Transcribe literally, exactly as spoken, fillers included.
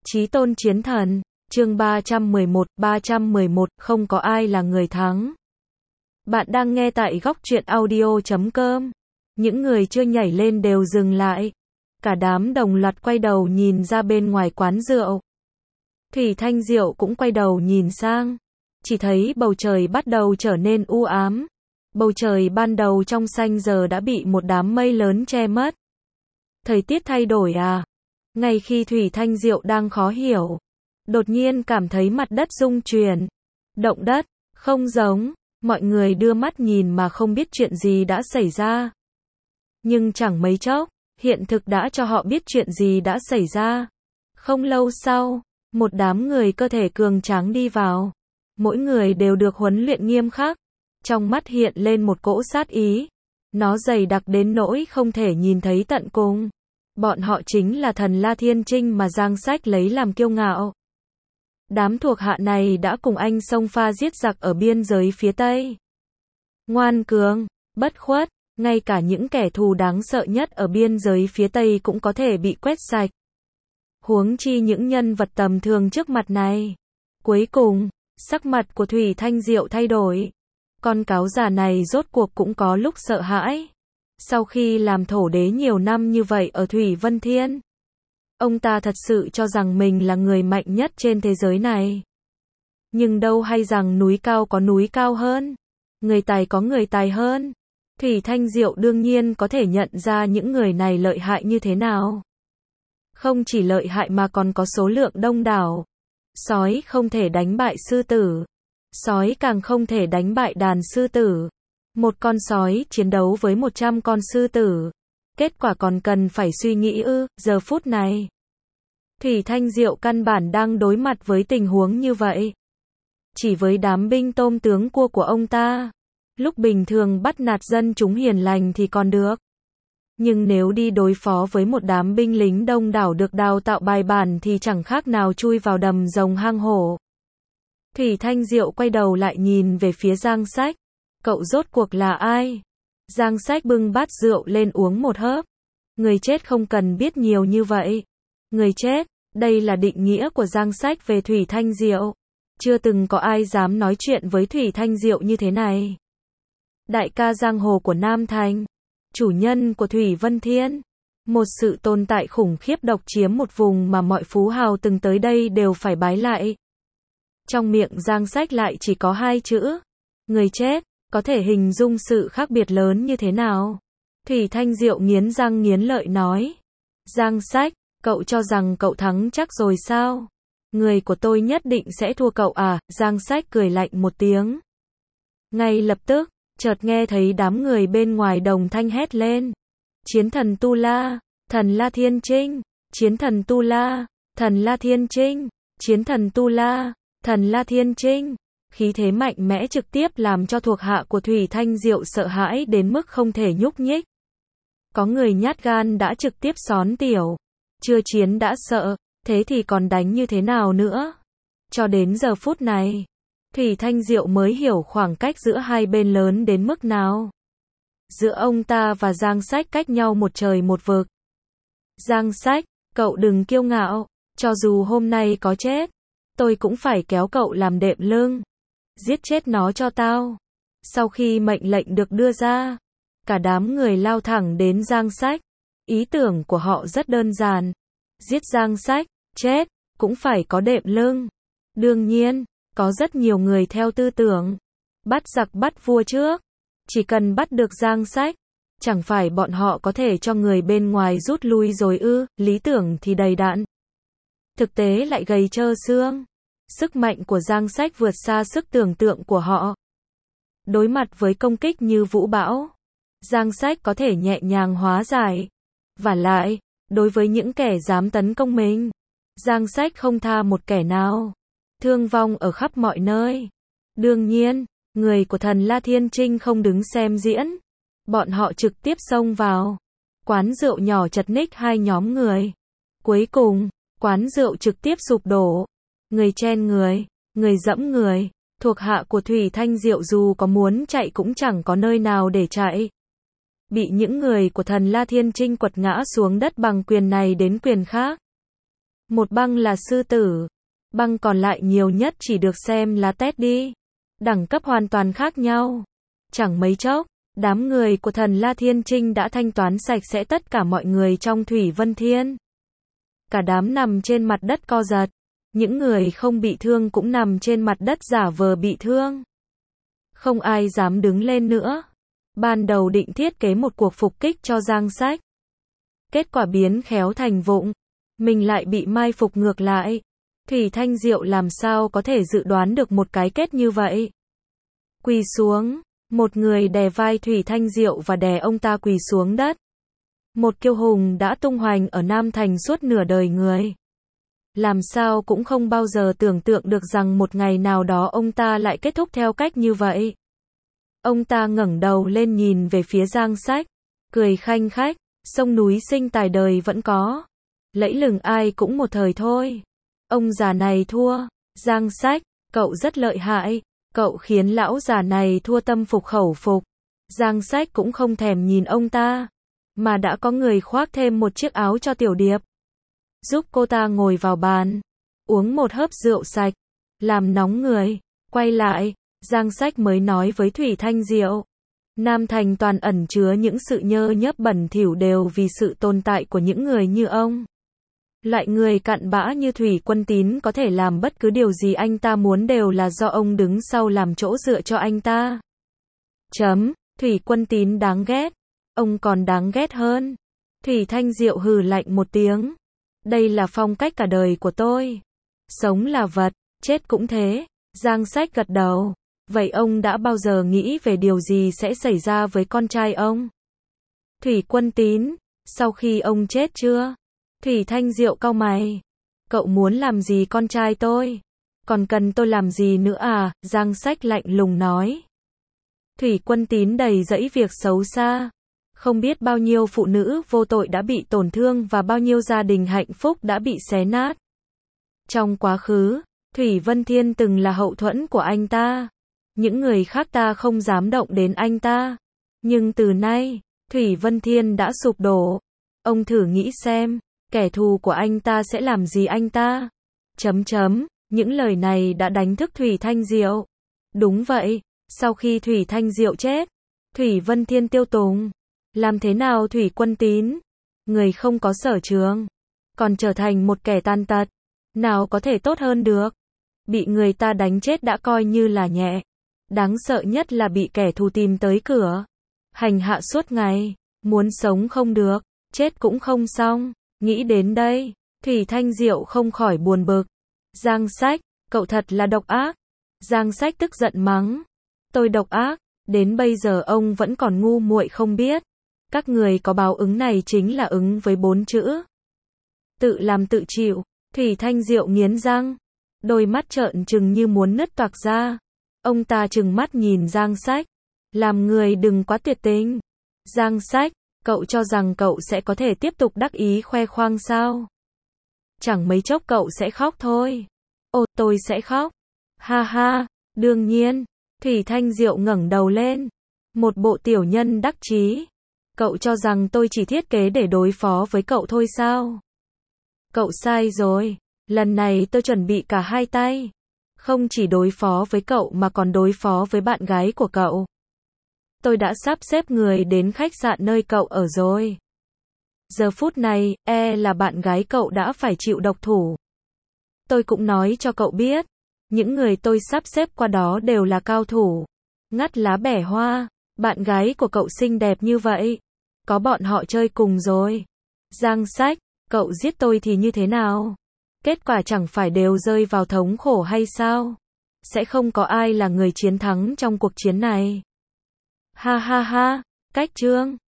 Chí tôn chiến thần, chương ba trăm mười một, ba trăm mười một, không có ai là người thắng. Bạn đang nghe tại góc truyện audio chấm com. Những người chưa nhảy lên đều dừng lại. Cả đám đồng loạt quay đầu nhìn ra bên ngoài quán rượu. Thủy Thanh Diệu cũng quay đầu nhìn sang. Chỉ thấy bầu trời bắt đầu trở nên u ám. Bầu trời ban đầu trong xanh giờ đã bị một đám mây lớn che mất. Thời tiết thay đổi à? Ngay khi Thủy Thanh Diệu đang khó hiểu, đột nhiên cảm thấy mặt đất rung chuyển. Động đất, không giống, mọi người đưa mắt nhìn mà không biết chuyện gì đã xảy ra. Nhưng chẳng mấy chốc, hiện thực đã cho họ biết chuyện gì đã xảy ra. Không lâu sau, một đám người cơ thể cường tráng đi vào. Mỗi người đều được huấn luyện nghiêm khắc. Trong mắt hiện lên một cỗ sát ý. Nó dày đặc đến nỗi không thể nhìn thấy tận cùng. Bọn họ chính là thần La Thiên Trinh mà Giang Sách lấy làm kiêu ngạo. Đám thuộc hạ này đã cùng anh xông pha giết giặc ở biên giới phía Tây. Ngoan cường, bất khuất, ngay cả những kẻ thù đáng sợ nhất ở biên giới phía Tây cũng có thể bị quét sạch. Huống chi những nhân vật tầm thường trước mặt này. Cuối cùng, sắc mặt của Thủy Thanh Diệu thay đổi. Con cáo già này rốt cuộc cũng có lúc sợ hãi. Sau khi làm thổ đế nhiều năm như vậy ở Thủy Vân Thiên, ông ta thật sự cho rằng mình là người mạnh nhất trên thế giới này. Nhưng đâu hay rằng núi cao có núi cao hơn, người tài có người tài hơn. Thủy Thanh Diệu đương nhiên có thể nhận ra những người này lợi hại như thế nào. Không chỉ lợi hại mà còn có số lượng đông đảo. Sói không thể đánh bại sư tử. Sói càng không thể đánh bại đàn sư tử. Một con sói chiến đấu với một trăm con sư tử. Kết quả còn cần phải suy nghĩ ư, giờ phút này. Thủy Thanh Diệu căn bản đang đối mặt với tình huống như vậy. Chỉ với đám binh tôm tướng cua của ông ta. Lúc bình thường bắt nạt dân chúng hiền lành thì còn được. Nhưng nếu đi đối phó với một đám binh lính đông đảo được đào tạo bài bản thì chẳng khác nào chui vào đầm rồng hang hổ. Thủy Thanh Diệu quay đầu lại nhìn về phía Giang Sách. Cậu rốt cuộc là ai? Giang Sách bưng bát rượu lên uống một hớp. Người chết không cần biết nhiều như vậy. Người chết, đây là định nghĩa của Giang Sách về Thủy Thanh Diệu. Chưa từng có ai dám nói chuyện với Thủy Thanh Diệu như thế này. Đại ca giang hồ của Nam Thành, chủ nhân của Thủy Vân Thiên, một sự tồn tại khủng khiếp độc chiếm một vùng mà mọi phú hào từng tới đây đều phải bái lại. Trong miệng Giang Sách lại chỉ có hai chữ, người chết, có thể hình dung sự khác biệt lớn như thế nào. Thủy Thanh Diệu nghiến răng nghiến lợi nói, Giang Sách, cậu cho rằng cậu thắng chắc rồi sao? Người của tôi nhất định sẽ thua cậu à? Giang Sách cười lạnh một tiếng. Ngay lập tức, chợt nghe thấy đám người bên ngoài đồng thanh hét lên. Chiến thần Tu La, thần La Thiên Trinh, chiến thần Tu La, thần La Thiên Trinh, chiến thần Tu La, thần La Thiên Trinh. Khí thế mạnh mẽ trực tiếp làm cho thuộc hạ của Thủy Thanh Diệu sợ hãi đến mức không thể nhúc nhích. Có người nhát gan đã trực tiếp xón tiểu. Chưa chiến đã sợ, thế thì còn đánh như thế nào nữa? Cho đến giờ phút này, Thủy Thanh Diệu mới hiểu khoảng cách giữa hai bên lớn đến mức nào. Giữa ông ta và Giang Sách cách nhau một trời một vực. Giang Sách, cậu đừng kiêu ngạo, cho dù hôm nay có chết, tôi cũng phải kéo cậu làm đệm lưng. Giết chết nó cho tao. Sau khi mệnh lệnh được đưa ra, cả đám người lao thẳng đến Giang Sách. Ý tưởng của họ rất đơn giản. Giết Giang Sách, chết, cũng phải có đệm lưng. Đương nhiên, có rất nhiều người theo tư tưởng bắt giặc bắt vua trước. Chỉ cần bắt được Giang Sách, chẳng phải bọn họ có thể cho người bên ngoài rút lui rồi ư? Lý tưởng thì đầy đặn, thực tế lại gầy trơ xương. Sức mạnh của Giang Sách vượt xa sức tưởng tượng của họ. Đối mặt với công kích như vũ bão, Giang Sách có thể nhẹ nhàng hóa giải. Vả lại, đối với những kẻ dám tấn công mình, Giang Sách không tha một kẻ nào. Thương vong ở khắp mọi nơi. Đương nhiên, người của thần La Thiên Trinh không đứng xem diễn. Bọn họ trực tiếp xông vào quán rượu nhỏ chật ních hai nhóm người. Cuối cùng, quán rượu trực tiếp sụp đổ. Người chen người, người dẫm người. Thuộc hạ của Thủy Thanh Diệu dù có muốn chạy cũng chẳng có nơi nào để chạy. Bị những người của thần La Thiên Trinh quật ngã xuống đất bằng quyền này đến quyền khác. Một băng là sư tử. Băng còn lại nhiều nhất chỉ được xem là Teddy. Đẳng cấp hoàn toàn khác nhau. Chẳng mấy chốc, đám người của thần La Thiên Trinh đã thanh toán sạch sẽ tất cả mọi người trong Thủy Vân Thiên. Cả đám nằm trên mặt đất co giật. Những người không bị thương cũng nằm trên mặt đất giả vờ bị thương. Không ai dám đứng lên nữa. Ban đầu định thiết kế một cuộc phục kích cho Giang Sách. Kết quả biến khéo thành vụng. Mình lại bị mai phục ngược lại. Thủy Thanh Diệu làm sao có thể dự đoán được một cái kết như vậy. Quỳ xuống. Một người đè vai Thủy Thanh Diệu và đè ông ta quỳ xuống đất. Một kiêu hùng đã tung hoành ở Nam Thành suốt nửa đời người. Làm sao cũng không bao giờ tưởng tượng được rằng một ngày nào đó ông ta lại kết thúc theo cách như vậy. Ông ta ngẩng đầu lên nhìn về phía Giang Sách. Cười khanh khách. Sông núi sinh tài đời vẫn có. Lẫy lừng ai cũng một thời thôi. Ông già này thua. Giang Sách, cậu rất lợi hại. Cậu khiến lão già này thua tâm phục khẩu phục. Giang Sách cũng không thèm nhìn ông ta. Mà đã có người khoác thêm một chiếc áo cho Tiểu Điệp. Giúp cô ta ngồi vào bàn. Uống một hớp rượu sạch. Làm nóng người. Quay lại, Giang Sách mới nói với Thủy Thanh Diệu. Nam Thành toàn ẩn chứa những sự nhơ nhớp bẩn thỉu đều vì sự tồn tại của những người như ông. Loại người cặn bã như Thủy Quân Tín có thể làm bất cứ điều gì anh ta muốn đều là do ông đứng sau làm chỗ dựa cho anh ta. Chấm, Thủy Quân Tín đáng ghét. Ông còn đáng ghét hơn. Thủy Thanh Diệu hừ lạnh một tiếng. Đây là phong cách cả đời của tôi. Sống là vật, chết cũng thế. Giang Sách gật đầu. Vậy ông đã bao giờ nghĩ về điều gì sẽ xảy ra với con trai ông? Thủy Quân Tín, sau khi ông chết chưa? Thủy Thanh Diệu cau mày. Cậu muốn làm gì con trai tôi? Còn cần tôi làm gì nữa à? Giang Sách lạnh lùng nói. Thủy Quân Tín đầy dẫy việc xấu xa. Không biết bao nhiêu phụ nữ vô tội đã bị tổn thương và bao nhiêu gia đình hạnh phúc đã bị xé nát. Trong quá khứ, Thủy Vân Thiên từng là hậu thuẫn của anh ta. Những người khác ta không dám động đến anh ta. Nhưng từ nay, Thủy Vân Thiên đã sụp đổ. Ông thử nghĩ xem, kẻ thù của anh ta sẽ làm gì anh ta? Chấm chấm, những lời này đã đánh thức Thủy Thanh Diệu. Đúng vậy, sau khi Thủy Thanh Diệu chết, Thủy Vân Thiên tiêu tùng. Làm thế nào Thủy Quân Tín? Người không có sở trường, còn trở thành một kẻ tàn tật. Nào có thể tốt hơn được? Bị người ta đánh chết đã coi như là nhẹ. Đáng sợ nhất là bị kẻ thù tìm tới cửa. Hành hạ suốt ngày. Muốn sống không được. Chết cũng không xong. Nghĩ đến đây, Thủy Thanh Diệu không khỏi buồn bực. Giang Sách, cậu thật là độc ác. Giang Sách tức giận mắng. Tôi độc ác. Đến bây giờ ông vẫn còn ngu muội không biết. Các người có báo ứng này chính là ứng với bốn chữ. Tự làm tự chịu. Thủy Thanh Diệu nghiến răng. Đôi mắt trợn trừng như muốn nứt toạc ra. Ông ta trừng mắt nhìn Giang Sách. Làm người đừng quá tuyệt tình. Giang Sách, cậu cho rằng cậu sẽ có thể tiếp tục đắc ý khoe khoang sao? Chẳng mấy chốc cậu sẽ khóc thôi. Ồ, tôi sẽ khóc. Ha ha, đương nhiên. Thủy Thanh Diệu ngẩng đầu lên. Một bộ tiểu nhân đắc chí. Cậu cho rằng tôi chỉ thiết kế để đối phó với cậu thôi sao? Cậu sai rồi. Lần này tôi chuẩn bị cả hai tay. Không chỉ đối phó với cậu mà còn đối phó với bạn gái của cậu. Tôi đã sắp xếp người đến khách sạn nơi cậu ở rồi. Giờ phút này, e là bạn gái cậu đã phải chịu độc thủ. Tôi cũng nói cho cậu biết. Những người tôi sắp xếp qua đó đều là cao thủ. Ngắt lá bẻ hoa. Bạn gái của cậu xinh đẹp như vậy. Có bọn họ chơi cùng rồi. Giang Sách, cậu giết tôi thì như thế nào? Kết quả chẳng phải đều rơi vào thống khổ hay sao? Sẽ không có ai là người chiến thắng trong cuộc chiến này. Ha ha ha, cách chương.